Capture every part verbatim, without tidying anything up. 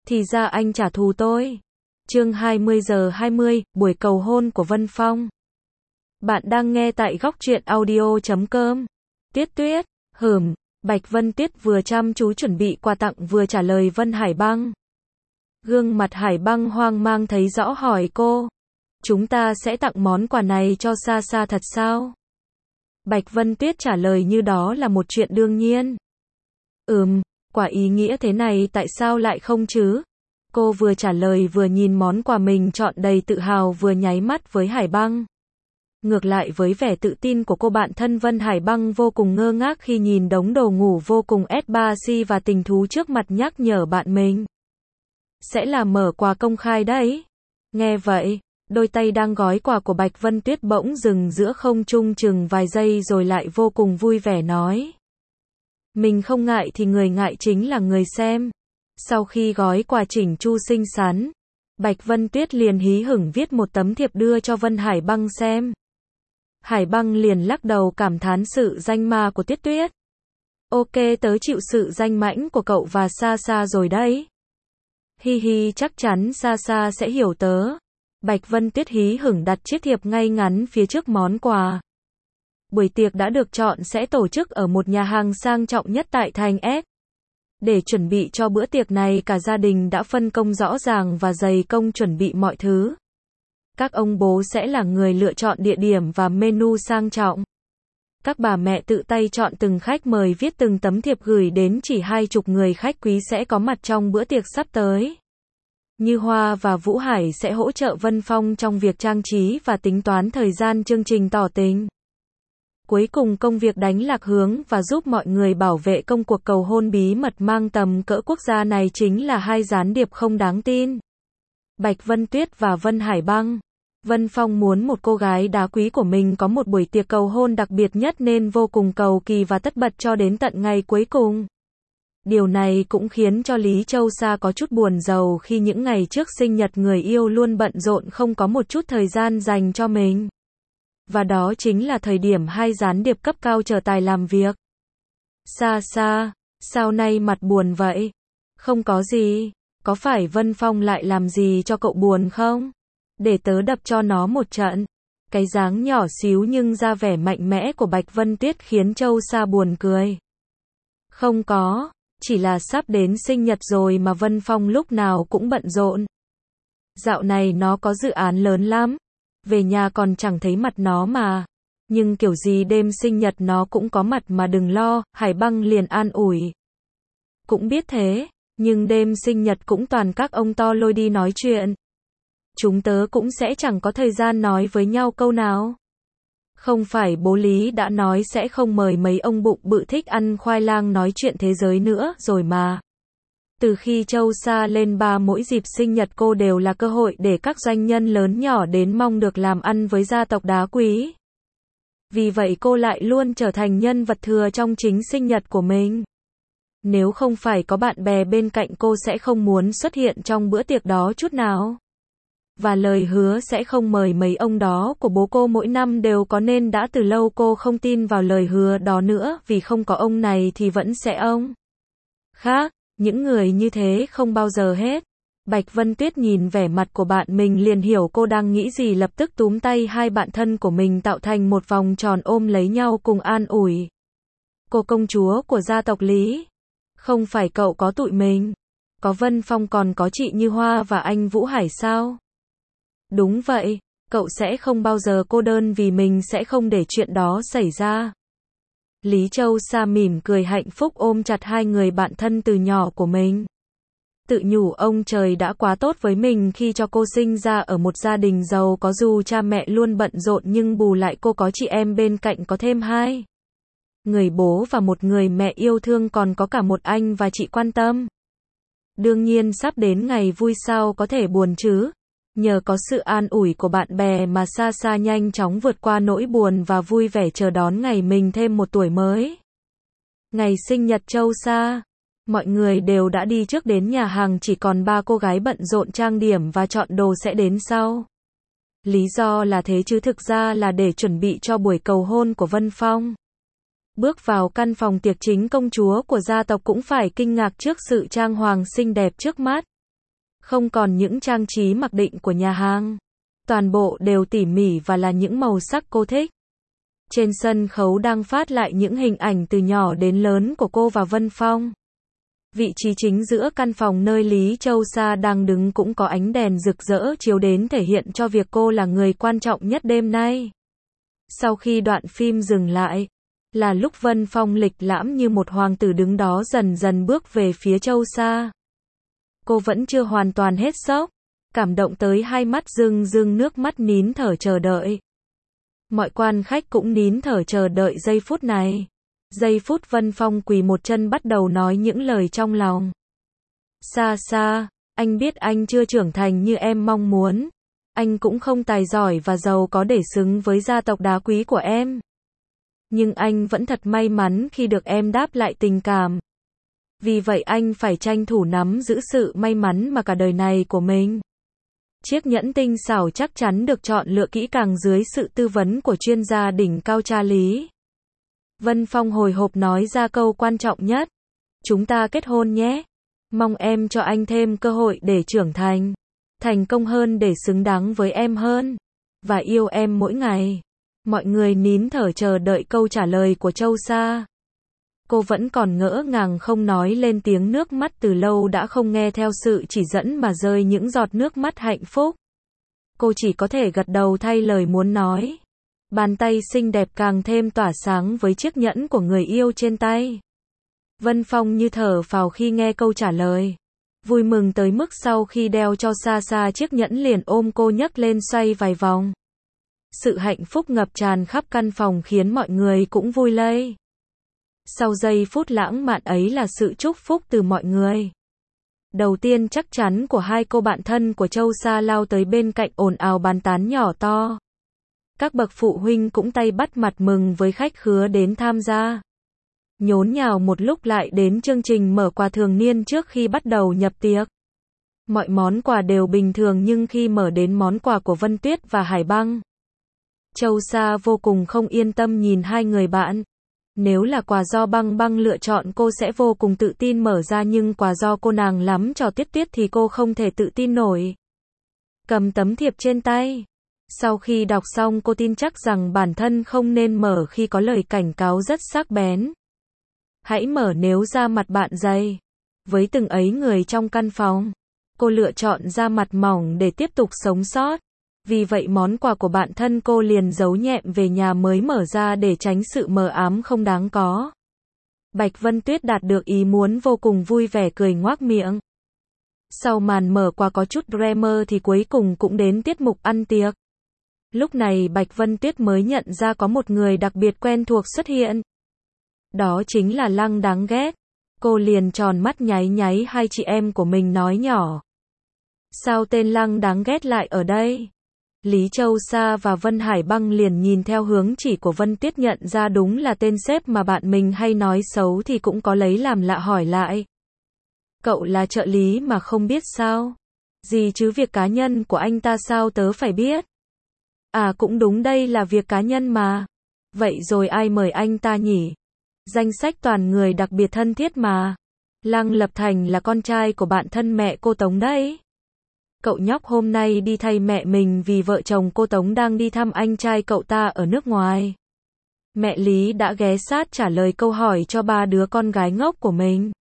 Thì ra anh trả thù tôi. Chương hai mươi giờ hai mươi, buổi cầu hôn của Vân Phong. Bạn đang nghe tại góc truyện audio chấm com. Tuyết Tuyết, hửm, Bạch Vân Tuyết vừa chăm chú chuẩn bị quà tặng vừa trả lời Vân Hải Băng. Gương mặt Hải Băng hoang mang thấy rõ hỏi cô. Chúng ta sẽ tặng món quà này cho Sa Sa thật sao? Bạch Vân Tuyết trả lời như đó là một chuyện đương nhiên. Ừm, quả ý nghĩa thế này tại sao lại không chứ? Cô vừa trả lời vừa nhìn món quà mình chọn đầy tự hào vừa nháy mắt với Hải Băng. Ngược lại với vẻ tự tin của cô bạn thân Vân Hải Băng vô cùng ngơ ngác khi nhìn đống đồ ngủ vô cùng ét ba xê và tình thú trước mặt nhắc nhở bạn mình. Sẽ là mở quà công khai đấy. Nghe vậy, đôi tay đang gói quà của Bạch Vân Tuyết bỗng dừng giữa không trung chừng vài giây rồi lại vô cùng vui vẻ nói. Mình không ngại thì người ngại chính là người xem. Sau khi gói quà chỉnh chu xinh xắn, Bạch Vân Tuyết liền hí hửng viết một tấm thiệp đưa cho Vân Hải Băng xem. Hải Băng liền lắc đầu cảm thán sự danh ma của Tuyết Tuyết. Ok, tớ chịu sự danh mãnh của cậu và Sa Sa rồi đấy. Hi hi, chắc chắn Sa Sa sẽ hiểu tớ. Bạch Vân Tuyết hí hửng đặt chiếc thiệp ngay ngắn phía trước món quà. Buổi tiệc đã được chọn sẽ tổ chức ở một nhà hàng sang trọng nhất tại thành S. Để chuẩn bị cho bữa tiệc này cả gia đình đã phân công rõ ràng và dày công chuẩn bị mọi thứ. Các ông bố sẽ là người lựa chọn địa điểm và menu sang trọng. Các bà mẹ tự tay chọn từng khách mời viết từng tấm thiệp gửi đến chỉ hai chục người khách quý sẽ có mặt trong bữa tiệc sắp tới. Như Hoa và Vũ Hải sẽ hỗ trợ Vân Phong trong việc trang trí và tính toán thời gian chương trình tỏ tình. Cuối cùng công việc đánh lạc hướng và giúp mọi người bảo vệ công cuộc cầu hôn bí mật mang tầm cỡ quốc gia này chính là hai gián điệp không đáng tin. Bạch Vân Tuyết và Vân Hải Băng. Vân Phong muốn một cô gái đá quý của mình có một buổi tiệc cầu hôn đặc biệt nhất nên vô cùng cầu kỳ và tất bật cho đến tận ngày cuối cùng. Điều này cũng khiến cho Lý Châu Sa có chút buồn rầu khi những ngày trước sinh nhật người yêu luôn bận rộn không có một chút thời gian dành cho mình. Và đó chính là thời điểm hai gián điệp cấp cao chờ tài làm việc. Sa Sa, sao nay mặt buồn vậy? Không có gì, có phải Vân Phong lại làm gì cho cậu buồn không? Để tớ đập cho nó một trận. Cái dáng nhỏ xíu nhưng ra vẻ mạnh mẽ của Bạch Vân Tuyết khiến Châu Sa buồn cười. Không có, chỉ là sắp đến sinh nhật rồi mà Vân Phong lúc nào cũng bận rộn. Dạo này nó có dự án lớn lắm. Về nhà còn chẳng thấy mặt nó mà. Nhưng kiểu gì đêm sinh nhật nó cũng có mặt mà đừng lo, Hải Băng liền an ủi. Cũng biết thế, nhưng đêm sinh nhật cũng toàn các ông to lôi đi nói chuyện. Chúng tớ cũng sẽ chẳng có thời gian nói với nhau câu nào. Không phải bố Lý đã nói sẽ không mời mấy ông bụng bự thích ăn khoai lang nói chuyện thế giới nữa rồi mà. Từ khi Châu Sa lên ba mỗi dịp sinh nhật cô đều là cơ hội để các doanh nhân lớn nhỏ đến mong được làm ăn với gia tộc đá quý. Vì vậy cô lại luôn trở thành nhân vật thừa trong chính sinh nhật của mình. Nếu không phải có bạn bè bên cạnh cô sẽ không muốn xuất hiện trong bữa tiệc đó chút nào. Và lời hứa sẽ không mời mấy ông đó của bố cô mỗi năm đều có nên đã từ lâu cô không tin vào lời hứa đó nữa vì không có ông này thì vẫn sẽ ông khác. Những người như thế không bao giờ hết. Bạch Vân Tuyết nhìn vẻ mặt của bạn mình liền hiểu cô đang nghĩ gì lập tức túm tay hai bạn thân của mình tạo thành một vòng tròn ôm lấy nhau cùng an ủi. Cô công chúa của gia tộc Lý. Không phải cậu có tụi mình. Có Vân Phong còn có chị Như Hoa và anh Vũ Hải sao? Đúng vậy, cậu sẽ không bao giờ cô đơn vì mình sẽ không để chuyện đó xảy ra. Lý Châu Sa mỉm cười hạnh phúc ôm chặt hai người bạn thân từ nhỏ của mình. Tự nhủ ông trời đã quá tốt với mình khi cho cô sinh ra ở một gia đình giàu có dù cha mẹ luôn bận rộn nhưng bù lại cô có chị em bên cạnh có thêm hai người bố và một người mẹ yêu thương còn có cả một anh và chị quan tâm. Đương nhiên sắp đến ngày vui sao có thể buồn chứ. Nhờ có sự an ủi của bạn bè mà Sa Sa nhanh chóng vượt qua nỗi buồn và vui vẻ chờ đón ngày mình thêm một tuổi mới. Ngày sinh nhật Châu Sa, mọi người đều đã đi trước đến nhà hàng chỉ còn ba cô gái bận rộn trang điểm và chọn đồ sẽ đến sau. Lý do là thế chứ thực ra là để chuẩn bị cho buổi cầu hôn của Vân Phong. Bước vào căn phòng tiệc chính công chúa của gia tộc cũng phải kinh ngạc trước sự trang hoàng xinh đẹp trước mắt. Không còn những trang trí mặc định của nhà hàng. Toàn bộ đều tỉ mỉ và là những màu sắc cô thích. Trên sân khấu đang phát lại những hình ảnh từ nhỏ đến lớn của cô và Vân Phong. Vị trí chính giữa căn phòng nơi Lý Châu Sa đang đứng cũng có ánh đèn rực rỡ chiếu đến thể hiện cho việc cô là người quan trọng nhất đêm nay. Sau khi đoạn phim dừng lại, là lúc Vân Phong lịch lãm như một hoàng tử đứng đó dần dần bước về phía Châu Sa. Cô vẫn chưa hoàn toàn hết sốc, cảm động tới hai mắt rưng rưng nước mắt nín thở chờ đợi. Mọi quan khách cũng nín thở chờ đợi giây phút này. Giây phút Vân Phong quỳ một chân bắt đầu nói những lời trong lòng. Sa Sa, anh biết anh chưa trưởng thành như em mong muốn. Anh cũng không tài giỏi và giàu có để xứng với gia tộc đá quý của em. Nhưng anh vẫn thật may mắn khi được em đáp lại tình cảm. Vì vậy anh phải tranh thủ nắm giữ sự may mắn mà cả đời này của mình. Chiếc nhẫn tinh xảo chắc chắn được chọn lựa kỹ càng dưới sự tư vấn của chuyên gia đỉnh cao cha Lý. Vân Phong hồi hộp nói ra câu quan trọng nhất. Chúng ta kết hôn nhé. Mong em cho anh thêm cơ hội để trưởng thành. Thành công hơn để xứng đáng với em hơn. Và yêu em mỗi ngày. Mọi người nín thở chờ đợi câu trả lời của Châu Sa. Cô vẫn còn ngỡ ngàng không nói lên tiếng, nước mắt từ lâu đã không nghe theo sự chỉ dẫn mà rơi những giọt nước mắt hạnh phúc. Cô chỉ có thể gật đầu thay lời muốn nói. Bàn tay xinh đẹp càng thêm tỏa sáng với chiếc nhẫn của người yêu trên tay. Vân Phong như thở phào khi nghe câu trả lời. Vui mừng tới mức sau khi đeo cho Sa Sa chiếc nhẫn liền ôm cô nhấc lên xoay vài vòng. Sự hạnh phúc ngập tràn khắp căn phòng khiến mọi người cũng vui lây. Sau giây phút lãng mạn ấy là sự chúc phúc từ mọi người. Đầu tiên chắc chắn của hai cô bạn thân của Châu Sa lao tới bên cạnh ồn ào bàn tán nhỏ to. Các bậc phụ huynh cũng tay bắt mặt mừng với khách khứa đến tham gia. Nhốn nhào một lúc lại đến chương trình mở quà thường niên trước khi bắt đầu nhập tiệc. Mọi món quà đều bình thường nhưng khi mở đến món quà của Vân Tuyết và Hải Băng, Châu Sa vô cùng không yên tâm nhìn hai người bạn. Nếu là quà do Băng Băng lựa chọn cô sẽ vô cùng tự tin mở ra, nhưng quà do cô nàng lắm cho Tuyết Tuyết thì cô không thể tự tin nổi. Cầm tấm thiệp trên tay. Sau khi đọc xong cô tin chắc rằng bản thân không nên mở khi có lời cảnh cáo rất sắc bén. Hãy mở nếu da mặt bạn dày. Với từng ấy người trong căn phòng, cô lựa chọn da mặt mỏng để tiếp tục sống sót. Vì vậy món quà của bạn thân cô liền giấu nhẹm về nhà mới mở ra để tránh sự mờ ám không đáng có. Bạch Vân Tuyết đạt được ý muốn vô cùng vui vẻ cười ngoác miệng. Sau màn mở quà có chút drama thì cuối cùng cũng đến tiết mục ăn tiệc. Lúc này Bạch Vân Tuyết mới nhận ra có một người đặc biệt quen thuộc xuất hiện. Đó chính là Lăng đáng ghét. Cô liền tròn mắt nháy nháy hai chị em của mình nói nhỏ. Sao tên Lăng đáng ghét lại ở đây? Lý Châu Sa và Vân Hải Băng liền nhìn theo hướng chỉ của Vân Tuyết nhận ra đúng là tên sếp mà bạn mình hay nói xấu thì cũng có lấy làm lạ hỏi lại. Cậu là trợ lý mà không biết sao? Gì chứ việc cá nhân của anh ta sao tớ phải biết? À cũng đúng, đây là việc cá nhân mà. Vậy rồi ai mời anh ta nhỉ? Danh sách toàn người đặc biệt thân thiết mà. Lăng Lập Thành là con trai của bạn thân mẹ cô Tống đấy. Cậu nhóc hôm nay đi thay mẹ mình vì vợ chồng cô Tống đang đi thăm anh trai cậu ta ở nước ngoài. Mẹ Lý đã ghé sát trả lời câu hỏi cho ba đứa con gái ngốc của mình.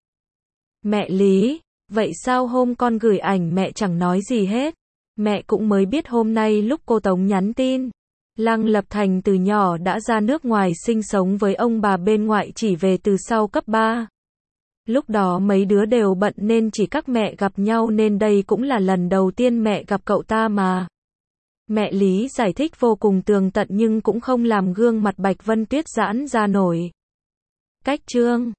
Mẹ Lý, vậy sao hôm con gửi ảnh mẹ chẳng nói gì hết? Mẹ cũng mới biết hôm nay lúc cô Tống nhắn tin. Lăng Lập Thành từ nhỏ đã ra nước ngoài sinh sống với ông bà bên ngoại, chỉ về từ sau cấp ba. Lúc đó mấy đứa đều bận nên chỉ các mẹ gặp nhau, nên đây cũng là lần đầu tiên mẹ gặp cậu ta mà. Mẹ Lý giải thích vô cùng tường tận nhưng cũng không làm gương mặt Bạch Vân Tuyết giãn ra nổi. Cách chương